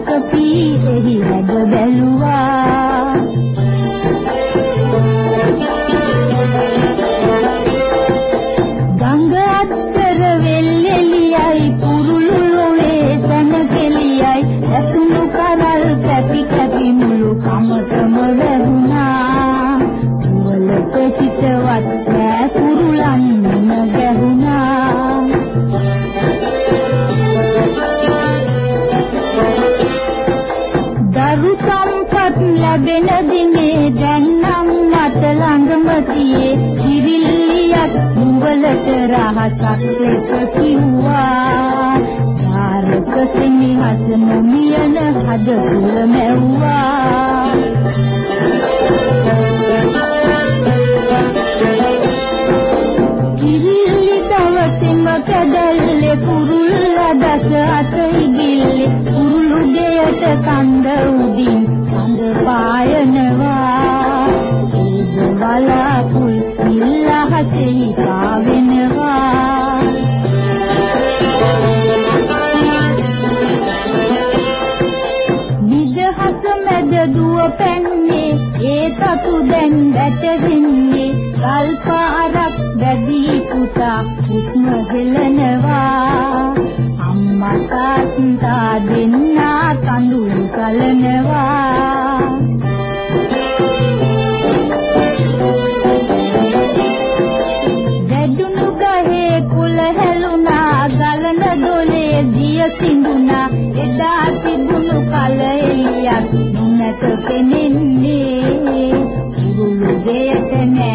මලක පීරෙහි හැද බැලුවා ගංග අත්තර වෙල්ෙලියයි කුරුළු ලොවේ සනකෙලියයි ඇසුණු කරල් කැපි කැපි මුළු කමතම වැහුණා වලක හිතවත් නෑ කුරුලන් ගැහුණා දරු සම්පත් ලැබෙන දිනේ දැන් නම් මට ළඟම තියේ කිරිල්ලියක් මුවලට රහසක් ලෙස කිව්වා තාරක සෙනෙහස නොමියන හද තුල මැව්වා කිරිල්ලි දවසෙම කැදල්ලේ කුරුල්ලා දස අත ඉගිල්ලේ කුරුළු ගෙයට කන්ද උඩින් කඳ පායනවා සීද වලාකුල් නිල්ලහසේ පාවෙනවා නිදහස මැද දුව පැන්නේ ඒ තතු දැන් වැටෙන්නේ කල්පාරක් දැඩි පුතා හුස්ම හෙලනවා අම්මා තාත්තා දෙන්නා කඳුළු කලනවා දැඩුණු ගහේ කුල හැලුණා ගලන දොලේ දිය සිඳුණා එදා තිබුණු කල එළියක් නොමැත පෙනෙන්නේ උරුළු දෙයට නෑ